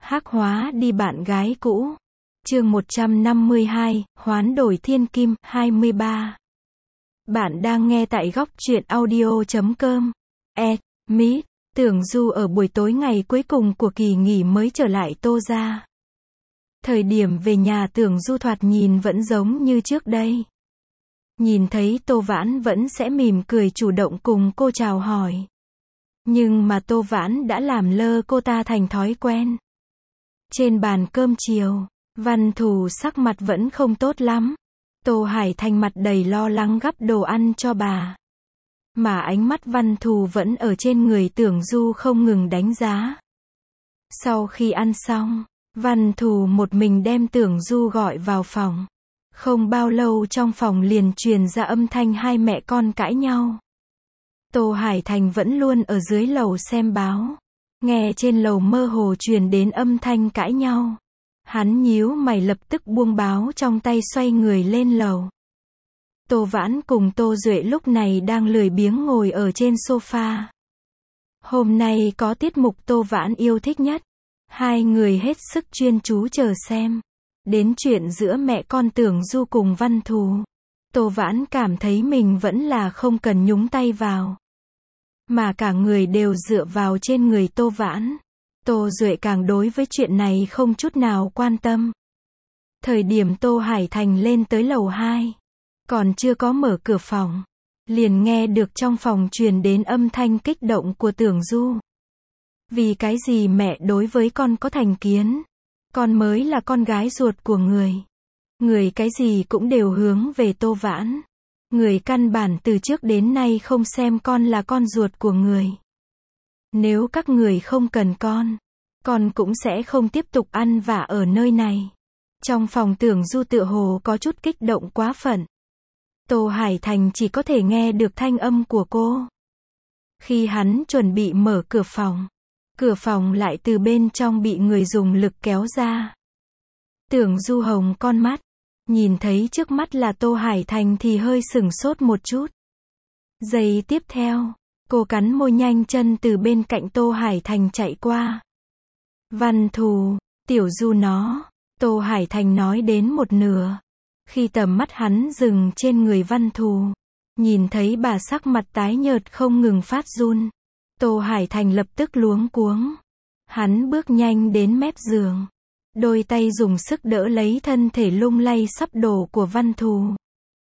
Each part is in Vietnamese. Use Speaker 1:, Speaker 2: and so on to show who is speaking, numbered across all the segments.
Speaker 1: Hắc hóa đi bạn gái cũ. Chương 152, hoán đổi thiên kim, 23. Bạn đang nghe tại góc truyện audio.com. Meet, Tưởng Du ở buổi tối ngày cuối cùng của kỳ nghỉ mới trở lại Tô gia. Thời điểm về nhà Tưởng Du thoạt nhìn vẫn giống như trước đây. Nhìn thấy Tô Vãn vẫn sẽ mỉm cười chủ động cùng cô chào hỏi. Nhưng mà Tô Vãn đã làm lơ cô ta thành thói quen. Trên bàn cơm chiều, Văn Thù sắc mặt vẫn không tốt lắm. Tô Hải Thành mặt đầy lo lắng gắp đồ ăn cho bà. Mà ánh mắt Văn Thù vẫn ở trên người Tưởng Du không ngừng đánh giá. Sau khi ăn xong, Văn Thù một mình đem Tưởng Du gọi vào phòng. Không bao lâu trong phòng liền truyền ra âm thanh hai mẹ con cãi nhau. Tô Hải Thành vẫn luôn ở dưới lầu xem báo. Nghe trên lầu mơ hồ truyền đến âm thanh cãi nhau. Hắn nhíu mày lập tức buông báo trong tay xoay người lên lầu. Tô Vãn cùng Tô Duệ lúc này đang lười biếng ngồi ở trên sofa. Hôm nay có tiết mục Tô Vãn yêu thích nhất. Hai người hết sức chuyên chú chờ xem. Đến chuyện giữa mẹ con Tưởng Du cùng Văn Thù, Tô Vãn cảm thấy mình vẫn là không cần nhúng tay vào. Mà cả người đều dựa vào trên người Tô Vãn. Tô Duệ càng đối với chuyện này không chút nào quan tâm. Thời điểm Tô Hải Thành lên tới lầu 2, còn chưa có mở cửa phòng, liền nghe được trong phòng truyền đến âm thanh kích động của Tưởng Du. Vì cái gì mẹ đối với con có thành kiến? Con mới là con gái ruột của người. Người cái gì cũng đều hướng về Tô Vãn. Người căn bản từ trước đến nay không xem con là con ruột của người. Nếu các người không cần con cũng sẽ không tiếp tục ăn vạ ở nơi này. Trong phòng Tưởng Du tựa hồ có chút kích động quá phận. Tô Hải Thành chỉ có thể nghe được thanh âm của cô. Khi hắn chuẩn bị mở cửa phòng lại từ bên trong bị người dùng lực kéo ra. Tưởng Du hồng con mắt, nhìn thấy trước mắt là Tô Hải Thành thì hơi sửng sốt một chút. Giây tiếp theo, cô cắn môi nhanh chân từ bên cạnh Tô Hải Thành chạy qua. Văn Thù, Tiểu Du nó, Tô Hải Thành nói đến một nửa. Khi tầm mắt hắn dừng trên người Văn Thù, nhìn thấy bà sắc mặt tái nhợt không ngừng phát run. Tô Hải Thành lập tức luống cuống. Hắn bước nhanh đến mép giường. Đôi tay dùng sức đỡ lấy thân thể lung lay sắp đổ của Văn Thù.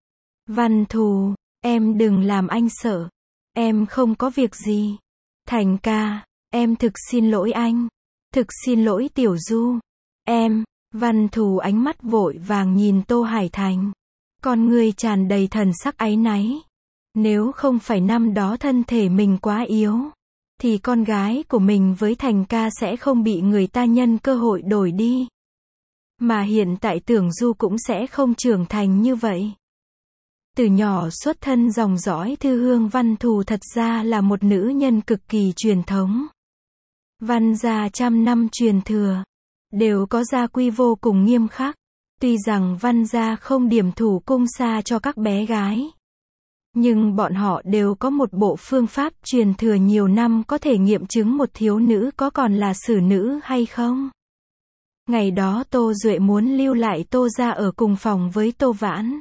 Speaker 1: Văn Thù, em đừng làm anh sợ. Em không có việc gì. Thành ca, em thực xin lỗi anh. Thực xin lỗi Tiểu Du. Văn Thù ánh mắt vội vàng nhìn Tô Hải Thành. Con người tràn đầy thần sắc áy náy. Nếu không phải năm đó thân thể mình quá yếu, thì con gái của mình với Thành ca sẽ không bị người ta nhân cơ hội đổi đi. Mà hiện tại Tưởng Du cũng sẽ không trưởng thành như vậy. Từ nhỏ xuất thân dòng dõi thư hương Văn Thù thật ra là một nữ nhân cực kỳ truyền thống. Văn gia trăm năm truyền thừa, đều có gia quy vô cùng nghiêm khắc. Tuy rằng Văn gia không điểm thủ cung xa cho các bé gái, nhưng bọn họ đều có một bộ phương pháp truyền thừa nhiều năm có thể nghiệm chứng một thiếu nữ có còn là xử nữ hay không. Ngày đó Tô Duệ muốn lưu lại Tô gia ở cùng phòng với Tô Vãn.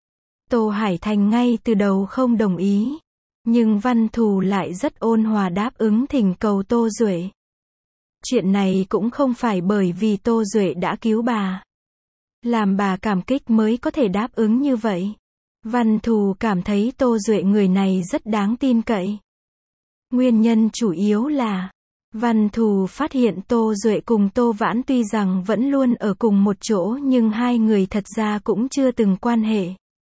Speaker 1: Tô Hải Thành ngay từ đầu không đồng ý. Nhưng Văn Thù lại rất ôn hòa đáp ứng thỉnh cầu Tô Duệ. Chuyện này cũng không phải bởi vì Tô Duệ đã cứu bà. Làm bà cảm kích mới có thể đáp ứng như vậy. Văn Thù cảm thấy Tô Duệ người này rất đáng tin cậy. Nguyên nhân chủ yếu là Văn Thù phát hiện Tô Duệ cùng Tô Vãn tuy rằng vẫn luôn ở cùng một chỗ nhưng hai người thật ra cũng chưa từng quan hệ.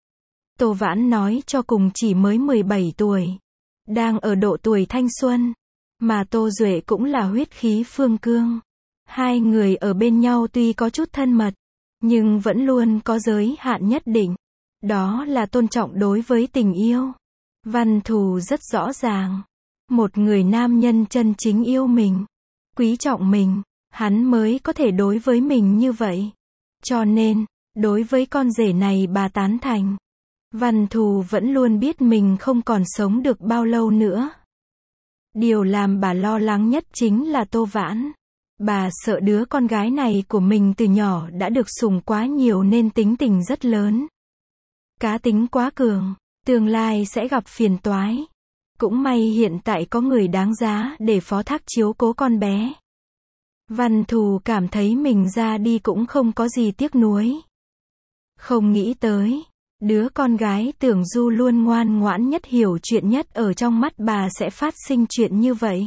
Speaker 1: Tô Vãn nói cho cùng chỉ mới 17 tuổi. Đang ở độ tuổi thanh xuân. Mà Tô Duệ cũng là huyết khí phương cương. Hai người ở bên nhau tuy có chút thân mật, nhưng vẫn luôn có giới hạn nhất định. Đó là tôn trọng đối với tình yêu. Văn Thù rất rõ ràng. Một người nam nhân chân chính yêu mình, quý trọng mình, hắn mới có thể đối với mình như vậy. Cho nên, đối với con rể này bà tán thành. Văn Thù vẫn luôn biết mình không còn sống được bao lâu nữa. Điều làm bà lo lắng nhất chính là Tô Vãn. Bà sợ đứa con gái này của mình từ nhỏ đã được sủng quá nhiều nên tính tình rất lớn. Cá tính quá cường, tương lai sẽ gặp phiền toái. Cũng may hiện tại có người đáng giá để phó thác chiếu cố con bé. Văn Thù cảm thấy mình ra đi cũng không có gì tiếc nuối. Không nghĩ tới, đứa con gái Tưởng Du luôn ngoan ngoãn nhất, hiểu chuyện nhất ở trong mắt bà sẽ phát sinh chuyện như vậy.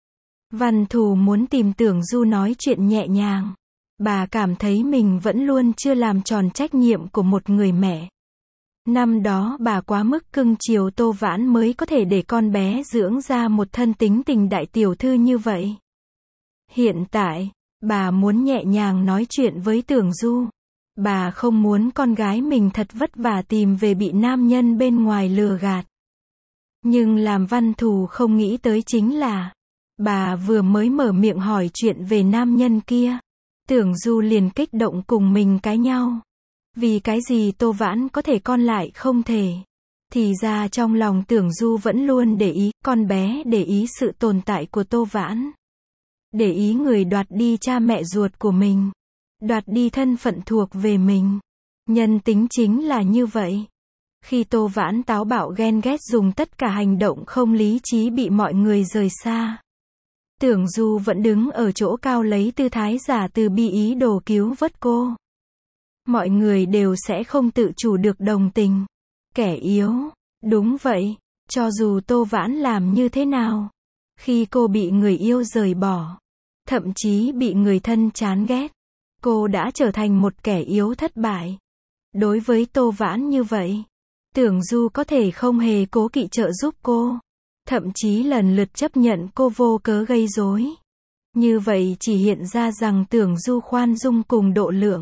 Speaker 1: Văn Thù muốn tìm Tưởng Du nói chuyện nhẹ nhàng. Bà cảm thấy mình vẫn luôn chưa làm tròn trách nhiệm của một người mẹ. Năm đó bà quá mức cưng chiều Tô Vãn mới có thể để con bé dưỡng ra một thân tính tình đại tiểu thư như vậy. Hiện tại, bà muốn nhẹ nhàng nói chuyện với Tưởng Du. Bà không muốn con gái mình thật vất vả tìm về bị nam nhân bên ngoài lừa gạt. Nhưng làm Văn Thù không nghĩ tới chính là, bà vừa mới mở miệng hỏi chuyện về nam nhân kia, Tưởng Du liền kích động cùng mình cãi nhau. Vì cái gì Tô Vãn có thể con lại không thể? Thì ra trong lòng Tưởng Du vẫn luôn để ý, con bé để ý sự tồn tại của Tô Vãn. Để ý người đoạt đi cha mẹ ruột của mình. Đoạt đi thân phận thuộc về mình. Nhân tính chính là như vậy. Khi Tô Vãn táo bạo ghen ghét dùng tất cả hành động không lý trí bị mọi người rời xa. Tưởng Du vẫn đứng ở chỗ cao lấy tư thái giả từ bi ý đồ cứu vớt cô. Mọi người đều sẽ không tự chủ được đồng tình. Kẻ yếu. Đúng vậy. Cho dù Tô Vãn làm như thế nào. Khi cô bị người yêu rời bỏ. Thậm chí bị người thân chán ghét. Cô đã trở thành một kẻ yếu thất bại. Đối với Tô Vãn như vậy, Tưởng Du có thể không hề cố kỵ trợ giúp cô. Thậm chí lần lượt chấp nhận cô vô cớ gây rối. Như vậy chỉ hiện ra rằng Tưởng Du khoan dung cùng độ lượng.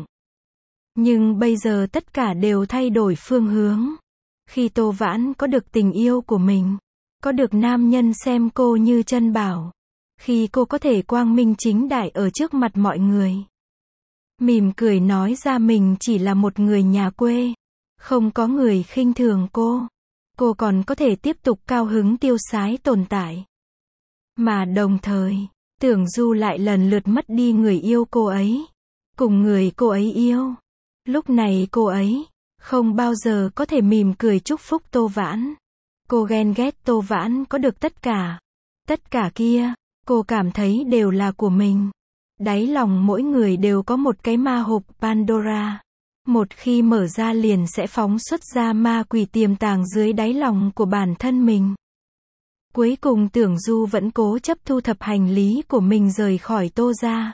Speaker 1: Nhưng bây giờ tất cả đều thay đổi phương hướng. Khi Tô Vãn có được tình yêu của mình, có được nam nhân xem cô như chân bảo, khi cô có thể quang minh chính đại ở trước mặt mọi người, mỉm cười nói ra mình chỉ là một người nhà quê, không có người khinh thường cô còn có thể tiếp tục cao hứng tiêu sái tồn tại. Mà đồng thời, Tưởng Du lại lần lượt mất đi người yêu cô ấy, cùng người cô ấy yêu. Lúc này cô ấy không bao giờ có thể mỉm cười chúc phúc Tô Vãn. Cô ghen ghét Tô Vãn có được tất cả. Tất cả kia, cô cảm thấy đều là của mình. Đáy lòng mỗi người đều có một cái ma hộp Pandora. Một khi mở ra liền sẽ phóng xuất ra ma quỷ tiềm tàng dưới đáy lòng của bản thân mình. Cuối cùng Tưởng Du vẫn cố chấp thu thập hành lý của mình rời khỏi Tô gia.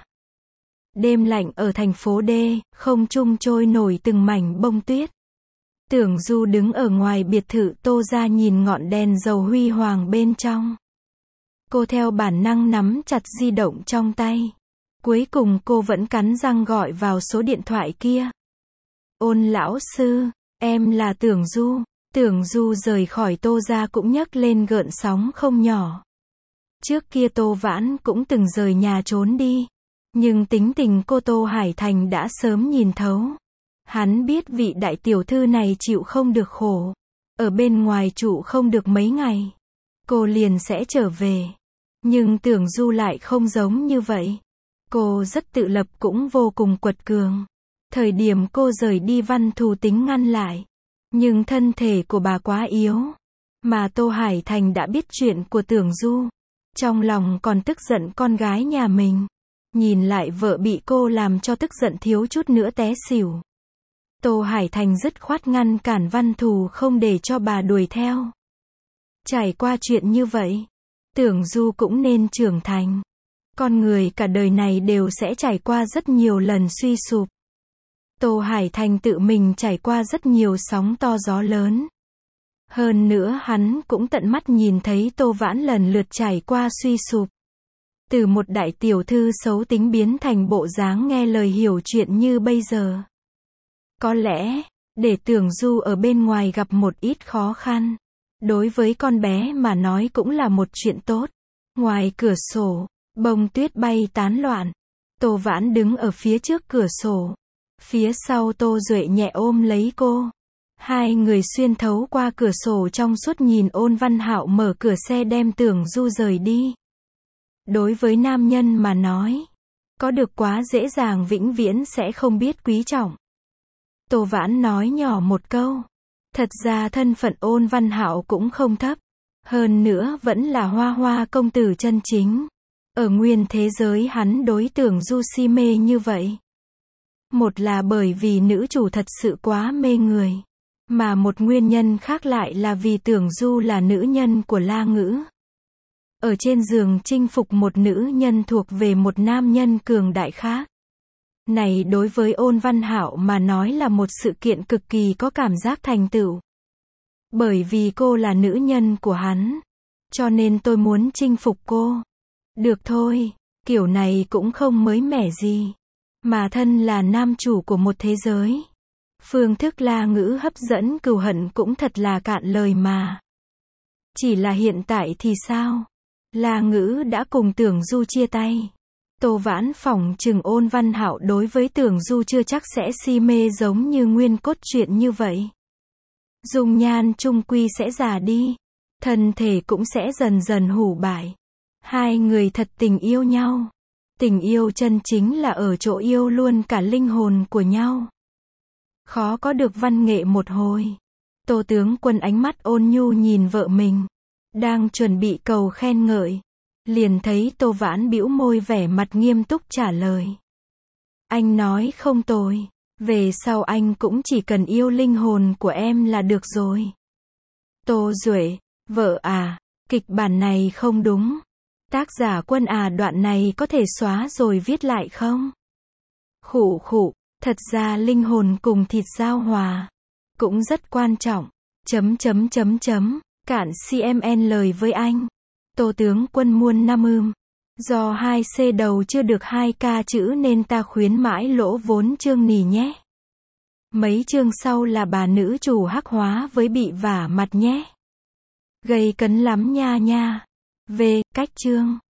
Speaker 1: Đêm lạnh ở thành phố D, không trung trôi nổi từng mảnh bông tuyết. Tưởng Du đứng ở ngoài biệt thự Tô gia nhìn ngọn đèn dầu huy hoàng bên trong. Cô theo bản năng nắm chặt di động trong tay. Cuối cùng cô vẫn cắn răng gọi vào số điện thoại kia. Ôn lão sư, em là Tưởng Du. Tưởng Du rời khỏi Tô gia cũng nhấc lên gợn sóng không nhỏ. Trước kia Tô Vãn cũng từng rời nhà trốn đi. Nhưng tính tình cô Tô Hải Thành đã sớm nhìn thấu. Hắn biết vị đại tiểu thư này chịu không được khổ. Ở bên ngoài trụ không được mấy ngày. Cô liền sẽ trở về. Nhưng Tưởng Du lại không giống như vậy. Cô rất tự lập cũng vô cùng quật cường. Thời điểm cô rời đi Văn Thù tính ngăn lại. Nhưng thân thể của bà quá yếu. Mà Tô Hải Thành đã biết chuyện của Tưởng Du. Trong lòng còn tức giận con gái nhà mình. Nhìn lại vợ bị cô làm cho tức giận thiếu chút nữa té xỉu. Tô Hải Thành dứt khoát ngăn cản Văn Thù không để cho bà đuổi theo. Trải qua chuyện như vậy, Tưởng Du cũng nên trưởng thành. Con người cả đời này đều sẽ trải qua rất nhiều lần suy sụp. Tô Hải Thành tự mình trải qua rất nhiều sóng to gió lớn. Hơn nữa hắn cũng tận mắt nhìn thấy Tô Vãn lần lượt trải qua suy sụp. Từ một đại tiểu thư xấu tính biến thành bộ dáng nghe lời hiểu chuyện như bây giờ. Có lẽ, để Tưởng Du ở bên ngoài gặp một ít khó khăn. Đối với con bé mà nói cũng là một chuyện tốt. Ngoài cửa sổ, bông tuyết bay tán loạn. Tô Vãn đứng ở phía trước cửa sổ. Phía sau Tô Duệ nhẹ ôm lấy cô. Hai người xuyên thấu qua cửa sổ trong suốt nhìn Ôn Văn Hạo mở cửa xe đem Tưởng Du rời đi. Đối với nam nhân mà nói, Có được quá dễ dàng vĩnh viễn sẽ không biết quý trọng. Tô Vãn nói nhỏ một câu. Thật ra thân phận Ôn Văn Hạo cũng không thấp. Hơn nữa vẫn là Hoa Hoa công tử chân chính. Ở nguyên thế giới hắn đối Tưởng Du si mê như vậy. Một là bởi vì nữ chủ thật sự quá mê người. Mà một nguyên nhân khác lại là vì Tưởng Du là nữ nhân của La Ngữ. Ở trên giường chinh phục một nữ nhân thuộc về một nam nhân cường đại khác. Này đối với Ôn Văn Hạo mà nói là một sự kiện cực kỳ có cảm giác thành tựu. Bởi vì cô là nữ nhân của hắn. Cho nên tôi muốn chinh phục cô. Được thôi, kiểu này cũng không mới mẻ gì. Mà thân là nam chủ của một thế giới. Phương thức La Ngữ hấp dẫn cừu hận cũng thật là cạn lời mà. Chỉ là hiện tại thì sao? La Ngữ đã cùng Tưởng Du chia tay. Tô Vãn phỏng chừng Ôn Văn Hạo đối với Tưởng Du chưa chắc sẽ si mê giống như nguyên cốt truyện như vậy. Dung nhan chung quy sẽ già đi. Thân thể cũng sẽ dần dần hủ bại. Hai người thật tình yêu nhau. Tình yêu chân chính là ở chỗ yêu luôn cả linh hồn của nhau. Khó có được văn nghệ một hồi. Tô tướng quân ánh mắt ôn nhu nhìn vợ mình. Đang chuẩn bị cầu khen ngợi. Liền thấy Tô Vãn bĩu môi vẻ mặt nghiêm túc trả lời. Anh nói không tồi. Về sau anh cũng chỉ cần yêu linh hồn của em là được rồi. Tô Duệ, vợ à, kịch bản này không đúng. Tác giả Quân à, đoạn này có thể xóa rồi viết lại không? Khụ khụ, thật ra linh hồn cùng thịt giao hòa cũng rất quan trọng. Cạn CMN lời với anh. Tô tướng quân muôn năm do 2C đầu chưa được 2K chữ nên ta khuyến mãi lỗ vốn chương nì nhé. Mấy chương sau là bà nữ chủ hắc hóa với bị vả mặt nhé. Gây cấn lắm nha nha. Về, cách chương.